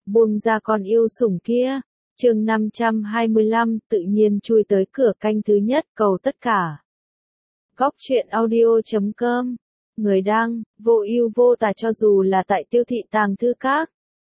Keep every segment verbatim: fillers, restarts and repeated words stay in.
buông ra con yêu sủng kia. Chương năm trăm hai mươi lăm tự nhiên chui tới cửa canh thứ nhất cầu tất cả. Góc truyện audio chấm com. Người đăng, vô ưu vô tà cho dù là tại Tiêu Thị Tàng Thư Các.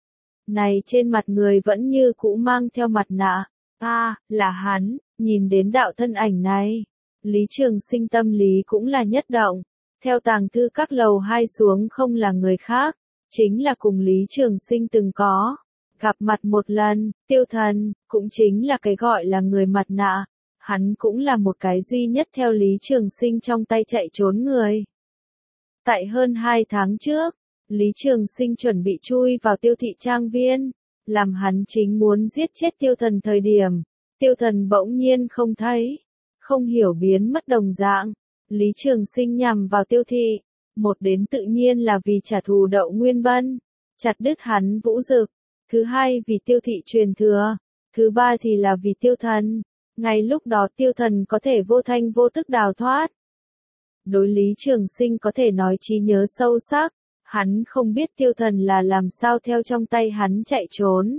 Này trên mặt người vẫn như cũ mang theo mặt nạ. A, à, là hắn, nhìn đến đạo thân ảnh này. Lý Trường Sinh tâm lý cũng là nhất động. Theo Tàng Thư Các lầu hai xuống không là người khác, chính là cùng Lý Trường Sinh từng có gặp mặt một lần, Tiêu Thần, cũng chính là cái gọi là người mặt nạ. Hắn cũng là một cái duy nhất theo Lý Trường Sinh trong tay chạy trốn người. Tại hơn hai tháng trước, Lý Trường Sinh chuẩn bị chui vào Tiêu Thị Trang Viên, làm hắn chính muốn giết chết Tiêu Thần thời điểm, Tiêu Thần bỗng nhiên không thấy, không hiểu biến mất đồng dạng. Lý Trường Sinh nhằm vào Tiêu Thị, một đến tự nhiên là vì trả thù Đậu Nguyên Bân, chặt đứt hắn Vũ Dực, thứ hai vì Tiêu Thị truyền thừa, thứ ba thì là vì Tiêu Thần. Ngay lúc đó Tiêu Thần có thể vô thanh vô tức đào thoát. Đối Lý Trường Sinh có thể nói trí nhớ sâu sắc, hắn không biết Tiêu Thần là làm sao theo trong tay hắn chạy trốn.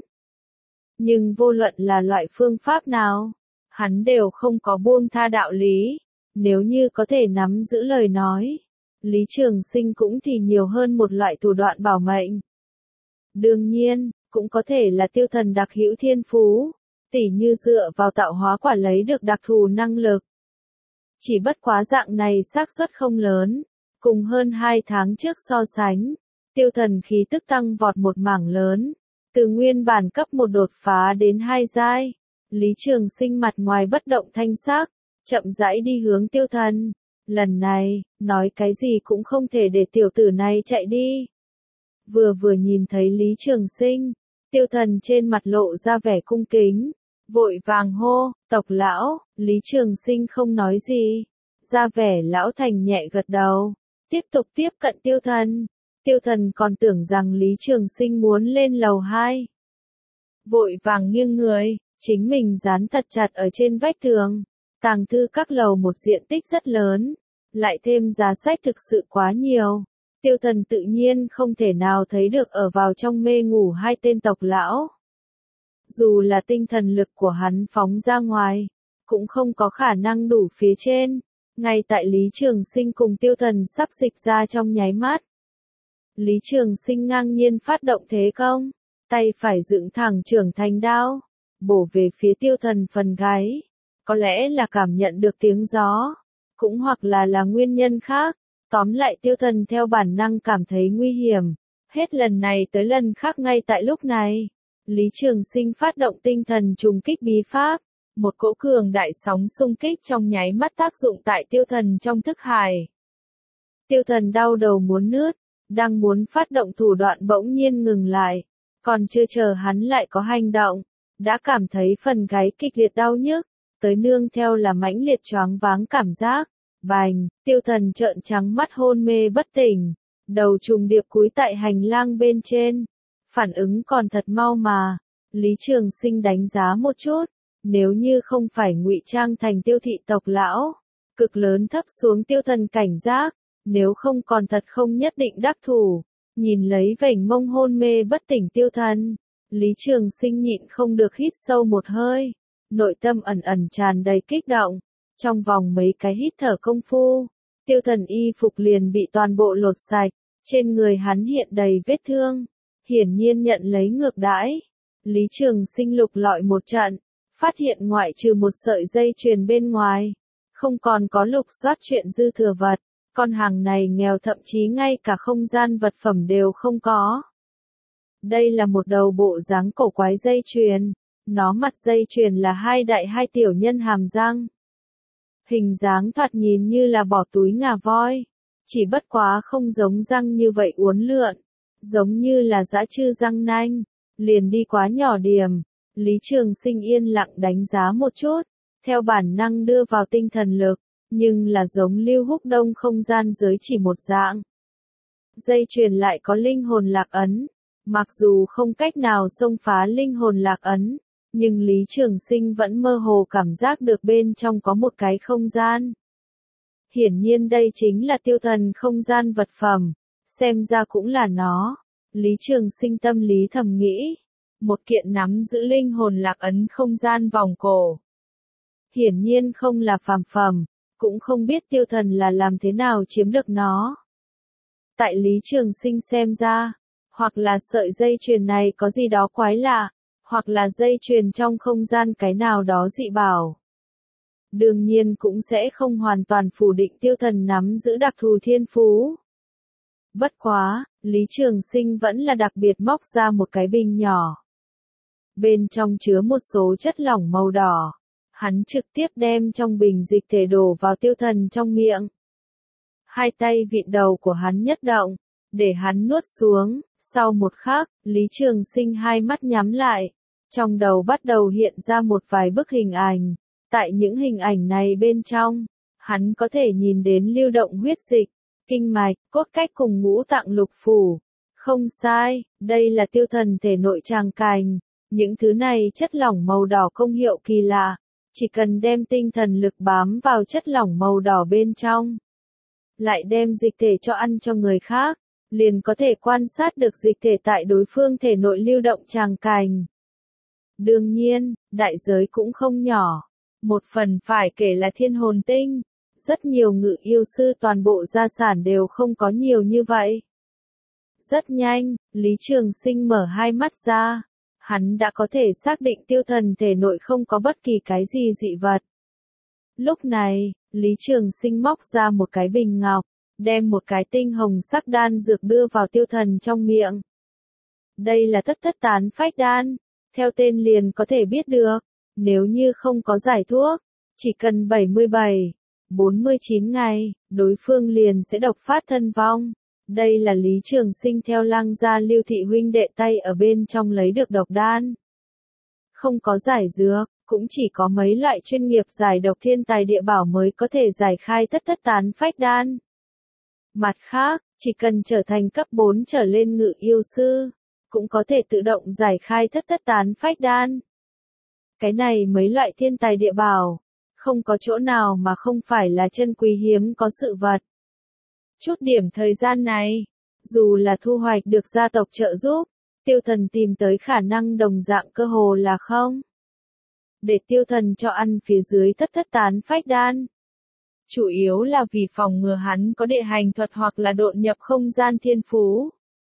Nhưng vô luận là loại phương pháp nào, hắn đều không có buông tha đạo lý. Nếu như có thể nắm giữ lời nói, Lý Trường Sinh cũng thì nhiều hơn một loại thủ đoạn bảo mệnh. Đương nhiên, cũng có thể là Tiêu Thần đặc hữu thiên phú, tỉ như dựa vào tạo hóa quả lấy được đặc thù năng lực. Chỉ bất quá dạng này xác suất không lớn, cùng hơn hai tháng trước so sánh, Tiêu Thần khí tức tăng vọt một mảng lớn, từ nguyên bản cấp một đột phá đến hai giai. Lý Trường Sinh mặt ngoài bất động thanh sắc, chậm rãi đi hướng Tiêu Thần. Lần này, nói cái gì cũng không thể để tiểu tử này chạy đi. Vừa vừa nhìn thấy Lý Trường Sinh, Tiêu Thần trên mặt lộ ra vẻ cung kính, vội vàng hô, tộc lão. Lý Trường Sinh không nói gì, ra vẻ lão thành nhẹ gật đầu, tiếp tục tiếp cận Tiêu Thần. Tiêu Thần còn tưởng rằng Lý Trường Sinh muốn lên lầu hai, vội vàng nghiêng người, chính mình dán thật chặt ở trên vách tường. Tàng Thư Các lầu một diện tích rất lớn, lại thêm giá sách thực sự quá nhiều, Tiêu Thần tự nhiên không thể nào thấy được ở vào trong mê ngủ hai tên tộc lão. Dù là tinh thần lực của hắn phóng ra ngoài, cũng không có khả năng đủ phía trên. Ngay tại Lý Trường Sinh cùng Tiêu Thần sắp dịch ra trong nháy mắt, Lý Trường Sinh ngang nhiên phát động thế công, tay phải dựng thẳng trưởng thành đao, bổ về phía Tiêu Thần phần gáy. Có lẽ là cảm nhận được tiếng gió, cũng hoặc là là nguyên nhân khác, tóm lại Tiêu Thần theo bản năng cảm thấy nguy hiểm. Hết lần này tới lần khác ngay tại lúc này, Lý Trường Sinh phát động tinh thần trùng kích bí pháp, một cỗ cường đại sóng xung kích trong nháy mắt tác dụng tại Tiêu Thần trong thức hải. Tiêu Thần đau đầu muốn nứt, đang muốn phát động thủ đoạn bỗng nhiên ngừng lại, còn chưa chờ hắn lại có hành động, đã cảm thấy phần gáy kịch liệt đau nhức, tới nương theo là mãnh liệt choáng váng cảm giác. Bành, Tiêu Thần trợn trắng mắt hôn mê bất tỉnh, đầu trùng điệp cúi tại hành lang bên trên. Phản ứng còn thật mau mà. Lý Trường Sinh đánh giá một chút, nếu như không phải ngụy trang thành Tiêu Thị tộc lão, cực lớn thấp xuống Tiêu Thần cảnh giác, nếu không còn thật không nhất định đắc thủ. Nhìn lấy vểnh mông hôn mê bất tỉnh Tiêu Thần, Lý Trường Sinh nhịn không được hít sâu một hơi, nội tâm ẩn ẩn tràn đầy kích động. Trong vòng mấy cái hít thở công phu, Tiêu Thần y phục liền bị toàn bộ lột sạch, trên người hắn hiện đầy vết thương, hiển nhiên nhận lấy ngược đãi. Lý Trường Sinh lục lọi một trận, phát hiện ngoại trừ một sợi dây chuyền bên ngoài, không còn có lục soát chuyện dư thừa vật. Con hàng này nghèo thậm chí ngay cả không gian vật phẩm đều không có. Đây là một đầu bộ dáng cổ quái dây chuyền, nó mặt dây chuyền là hai đại hai tiểu nhân hàm răng. Hình dáng thoạt nhìn như là bỏ túi ngà voi, chỉ bất quá không giống răng như vậy uốn lượn, giống như là dã trư răng nanh, liền đi quá nhỏ điểm. Lý Trường Sinh yên lặng đánh giá một chút, theo bản năng đưa vào tinh thần lực, nhưng là giống Lưu Húc Đông không gian giới chỉ một dạng. Dây chuyền lại có linh hồn lạc ấn, mặc dù không cách nào xông phá linh hồn lạc ấn, nhưng Lý Trường Sinh vẫn mơ hồ cảm giác được bên trong có một cái không gian. Hiển nhiên đây chính là Tiêu Thần không gian vật phẩm, xem ra cũng là nó. Lý Trường Sinh tâm lý thầm nghĩ, một kiện nắm giữ linh hồn lạc ấn không gian vòng cổ. Hiển nhiên không là phàm phẩm, cũng không biết tiêu thần là làm thế nào chiếm được nó. Tại Lý Trường Sinh xem ra, hoặc là sợi dây chuyền này có gì đó quái lạ, hoặc là dây chuyền trong không gian cái nào đó dị bảo. Đương nhiên cũng sẽ không hoàn toàn phủ định tiêu thần nắm giữ đặc thù thiên phú. Bất quá, Lý Trường Sinh vẫn là đặc biệt móc ra một cái bình nhỏ. Bên trong chứa một số chất lỏng màu đỏ. Hắn trực tiếp đem trong bình dịch thể đổ vào tiêu thần trong miệng. Hai tay vịn đầu của hắn nhất động, để hắn nuốt xuống. Sau một khắc, Lý Trường Sinh hai mắt nhắm lại. Trong đầu bắt đầu hiện ra một vài bức hình ảnh. Tại những hình ảnh này bên trong, hắn có thể nhìn đến lưu động huyết dịch, kinh mạch, cốt cách cùng ngũ tạng lục phủ. Không sai, đây là tiêu thần thể nội tràng cành. Những thứ này chất lỏng màu đỏ công hiệu kỳ lạ. Chỉ cần đem tinh thần lực bám vào chất lỏng màu đỏ bên trong, lại đem dịch thể cho ăn cho người khác, liền có thể quan sát được dịch thể tại đối phương thể nội lưu động tràng cành. Đương nhiên, đại giới cũng không nhỏ. Một phần phải kể là thiên hồn tinh. Rất nhiều ngự yêu sư toàn bộ gia sản đều không có nhiều như vậy. Rất nhanh, Lý Trường Sinh mở hai mắt ra. Hắn đã có thể xác định tiêu thần thể nội không có bất kỳ cái gì dị vật. Lúc này, Lý Trường Sinh móc ra một cái bình ngọc, đem một cái tinh hồng sắc đan dược đưa vào tiêu thần trong miệng. Đây là thất thất tán phách đan, theo tên liền có thể biết được, nếu như không có giải thuốc, chỉ cần bảy mươi bảy, bốn mươi chín ngày, đối phương liền sẽ độc phát thân vong. Đây là Lý Trường Sinh theo Lăng gia Lưu thị huynh đệ tay ở bên trong lấy được độc đan. Không có giải dược, cũng chỉ có mấy loại chuyên nghiệp giải độc thiên tài địa bảo mới có thể giải khai thất thất tán phách đan. Mặt khác, chỉ cần trở thành cấp bốn trở lên ngự yêu sư, cũng có thể tự động giải khai thất thất tán phách đan. Cái này mấy loại thiên tài địa bảo, không có chỗ nào mà không phải là chân quý hiếm có sự vật. Chút điểm thời gian này, dù là thu hoạch được gia tộc trợ giúp, tiêu thần tìm tới khả năng đồng dạng cơ hồ là không. Để tiêu thần cho ăn phía dưới thất thất tán phách đan. Chủ yếu là vì phòng ngừa hắn có đệ hành thuật hoặc là độn nhập không gian thiên phú.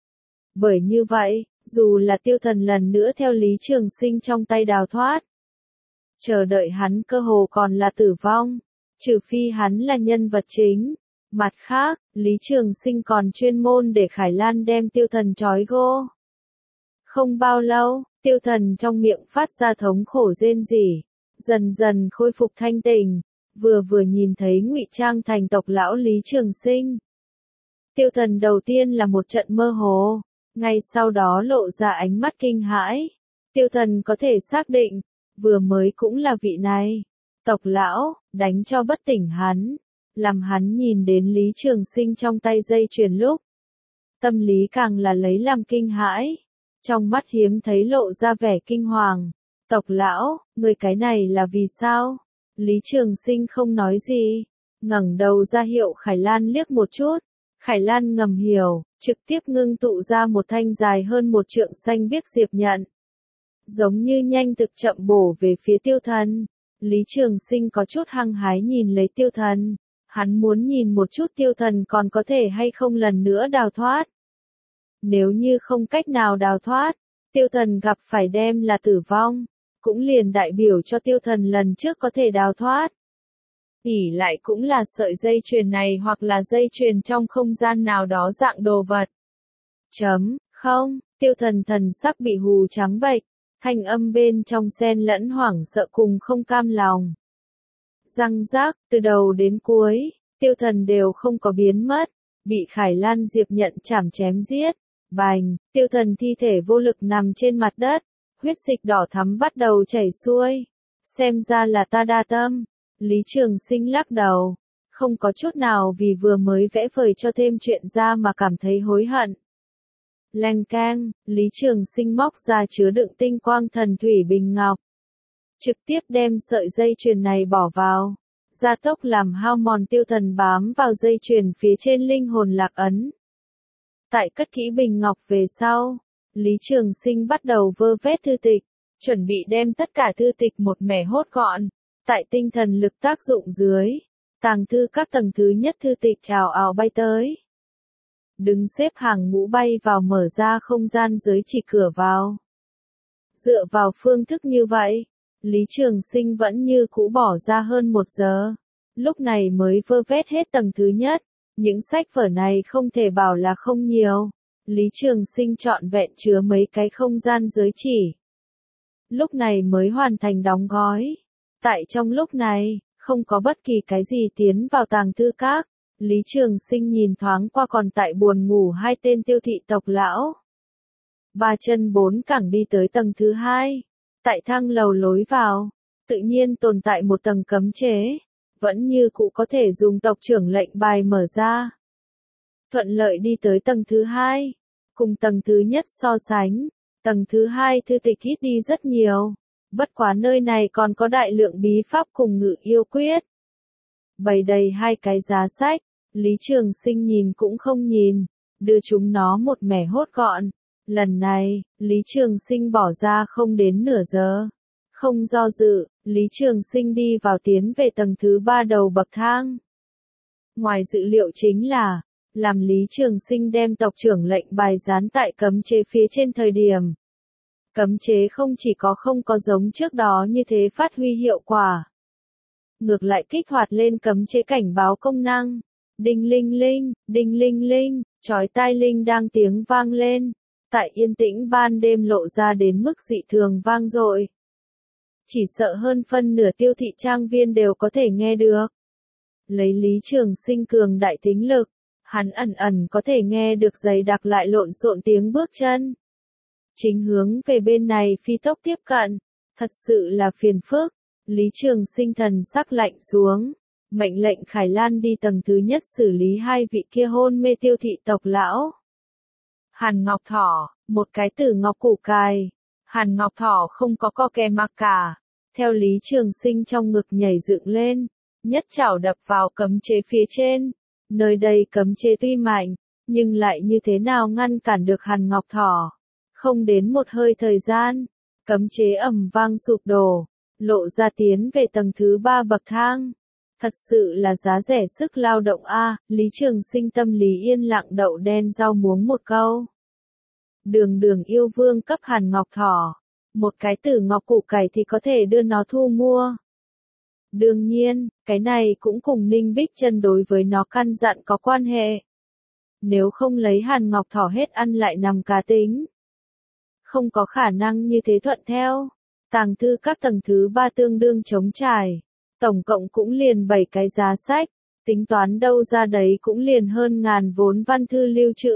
Bởi như vậy, dù là tiêu thần lần nữa theo Lý Trường Sinh trong tay đào thoát, chờ đợi hắn cơ hồ còn là tử vong, trừ phi hắn là nhân vật chính. Mặt khác, Lý Trường Sinh còn chuyên môn để Khải Lan đem tiêu thần trói gô. Không bao lâu, tiêu thần trong miệng phát ra thống khổ rên rỉ, dần dần khôi phục thanh tỉnh, vừa vừa nhìn thấy ngụy trang thành tộc lão Lý Trường Sinh. Tiêu thần đầu tiên là một trận mơ hồ, ngay sau đó lộ ra ánh mắt kinh hãi. Tiêu thần có thể xác định, vừa mới cũng là vị này. Tộc lão, đánh cho bất tỉnh hắn. Làm hắn nhìn đến Lý Trường Sinh trong tay dây chuyền lúc. Tâm lý càng là lấy làm kinh hãi. Trong mắt hiếm thấy lộ ra vẻ kinh hoàng. Tộc lão, người cái này là vì sao? Lý Trường Sinh không nói gì. Ngẩng đầu ra hiệu Khải Lan liếc một chút. Khải Lan ngầm hiểu, trực tiếp ngưng tụ ra một thanh dài hơn một trượng xanh biếc diệp nhận. Giống như nhanh thực chậm bổ về phía tiêu thần. Lý Trường Sinh có chút hăng hái nhìn lấy tiêu thần. Hắn muốn nhìn một chút tiêu thần còn có thể hay không lần nữa đào thoát. Nếu như không cách nào đào thoát, tiêu thần gặp phải đem là tử vong, cũng liền đại biểu cho tiêu thần lần trước có thể đào thoát. ỉ lại cũng là sợi dây chuyền này hoặc là dây chuyền trong không gian nào đó dạng đồ vật. Chấm, không, tiêu thần thần sắc bị hù trắng bệch, thanh âm bên trong xen lẫn hoảng sợ cùng không cam lòng. Răng rác, từ đầu đến cuối, tiêu thần đều không có biến mất, bị Khải Lan Diệp nhận chảm chém giết. Bành, tiêu thần thi thể vô lực nằm trên mặt đất, huyết dịch đỏ thắm bắt đầu chảy xuôi. Xem ra là ta đa tâm. Lý Trường Sinh lắc đầu, không có chút nào vì vừa mới vẽ vời cho thêm chuyện ra mà cảm thấy hối hận. Leng keng, Lý Trường Sinh móc ra chứa đựng tinh quang thần thủy bình ngọc. Trực tiếp đem sợi dây chuyền này bỏ vào. Gia tốc làm hao mòn tiêu thần bám vào dây chuyền phía trên linh hồn lạc ấn. Tại cất kỹ bình ngọc về sau, Lý Trường Sinh bắt đầu vơ vét thư tịch, chuẩn bị đem tất cả thư tịch một mẻ hốt gọn. Tại tinh thần lực tác dụng dưới, tàng thư các tầng thứ nhất thư tịch ào ào bay tới. Đứng xếp hàng ngũ bay vào mở ra không gian giới chỉ cửa vào. Dựa vào phương thức như vậy, Lý Trường Sinh vẫn như cũ bỏ ra hơn một giờ. Lúc này mới vơ vét hết tầng thứ nhất. Những sách vở này không thể bảo là không nhiều. Lý Trường Sinh trọn vẹn chứa mấy cái không gian giới chỉ. Lúc này mới hoàn thành đóng gói. Tại trong lúc này, không có bất kỳ cái gì tiến vào tàng thư các. Lý Trường Sinh nhìn thoáng qua còn tại buồn ngủ hai tên tiêu thị tộc lão. Ba chân bốn cẳng đi tới tầng thứ hai. Tại thang lầu lối vào, tự nhiên tồn tại một tầng cấm chế. Vẫn như cũ có thể dùng tộc trưởng lệnh bài mở ra. Thuận lợi đi tới tầng thứ hai. Cùng tầng thứ nhất so sánh, tầng thứ hai thư tịch ít đi rất nhiều. Bất quá nơi này còn có đại lượng bí pháp cùng ngự yêu quyết. Bày đầy hai cái giá sách, Lý Trường Sinh nhìn cũng không nhìn, đưa chúng nó một mẻ hốt gọn. Lần này, Lý Trường Sinh bỏ ra không đến nửa giờ. Không do dự, Lý Trường Sinh đi vào tiến về tầng thứ ba đầu bậc thang. Ngoài dự liệu chính là, làm Lý Trường Sinh đem tộc trưởng lệnh bài dán tại cấm chế phía trên thời điểm. Cấm chế không chỉ có không có giống trước đó như thế phát huy hiệu quả. Ngược lại kích hoạt lên cấm chế cảnh báo công năng. Đinh linh linh, đinh linh linh, chói tai linh đang tiếng vang lên. Tại yên tĩnh ban đêm lộ ra đến mức dị thường vang dội. Chỉ sợ hơn phân nửa tiêu thị trang viên đều có thể nghe được. Lấy Lý Trường Sinh cường đại tính lực, hắn ẩn ẩn có thể nghe được dày đặc lại lộn xộn tiếng bước chân. Chính hướng về bên này phi tốc tiếp cận, thật sự là phiền phức. Lý Trường Sinh thần sắc lạnh xuống, mệnh lệnh Khải Lan đi tầng thứ nhất xử lý hai vị kia hôn mê tiêu thị tộc lão. Hàn Ngọc Thỏ, một cái tử ngọc củ cài. Hàn Ngọc Thỏ không có co kè mặc cả. Theo Lý Trường Sinh trong ngực nhảy dựng lên, nhất chảo đập vào cấm chế phía trên. Nơi đây cấm chế tuy mạnh, nhưng lại như thế nào ngăn cản được Hàn Ngọc Thỏ. Không đến một hơi thời gian, cấm chế ầm vang sụp đổ, lộ ra tiến về tầng thứ ba bậc thang. Thật sự là giá rẻ sức lao động a. Lý Trường Sinh tâm lý yên lặng đậu đen rau muống một câu. Đường đường yêu vương cấp Hàn Ngọc Thỏ, một cái tử ngọc củ cải thì có thể đưa nó thu mua. Đương nhiên, cái này cũng cùng Ninh Bích Chân đối với nó căn dặn có quan hệ. Nếu không lấy Hàn Ngọc Thỏ hết ăn lại nằm cá tính. Không có khả năng như thế thuận theo. Tàng thư các tầng thứ ba tương đương trống trải. Tổng cộng cũng liền bảy cái giá sách. Tính toán đâu ra đấy cũng liền hơn ngàn vốn văn thư lưu trữ.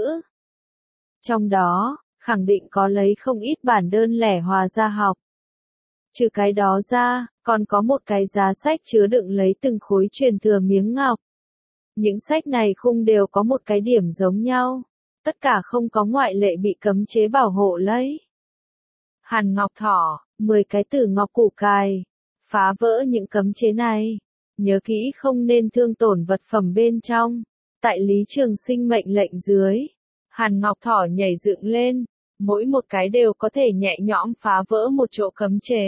Trong đó, khẳng định có lấy không ít bản đơn lẻ hòa gia học. Trừ cái đó ra, còn có một cái giá sách chứa đựng lấy từng khối truyền thừa miếng ngọc. Những sách này khung đều có một cái điểm giống nhau. Tất cả không có ngoại lệ bị cấm chế bảo hộ lấy. Hàn Ngọc Thỏ, mười cái tử ngọc củ cài. Phá vỡ những cấm chế này. Nhớ kỹ không nên thương tổn vật phẩm bên trong. Tại Lý Trường Sinh mệnh lệnh dưới, Hàn Ngọc Thỏ nhảy dựng lên. Mỗi một cái đều có thể nhẹ nhõm phá vỡ một chỗ cấm chế.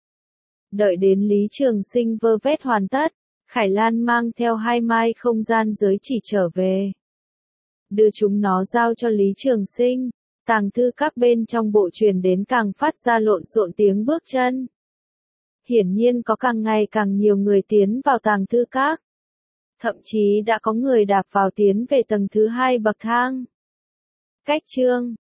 Đợi đến Lý Trường Sinh vơ vét hoàn tất, Khải Lan mang theo hai mai không gian giới chỉ trở về. Đưa chúng nó giao cho Lý Trường Sinh. Tàng thư các bên trong bộ truyền đến càng phát ra lộn xộn tiếng bước chân. Hiển nhiên có càng ngày càng nhiều người tiến vào tàng thư các. Thậm chí đã có người đạp vào tiến về tầng thứ hai bậc thang. Cách chương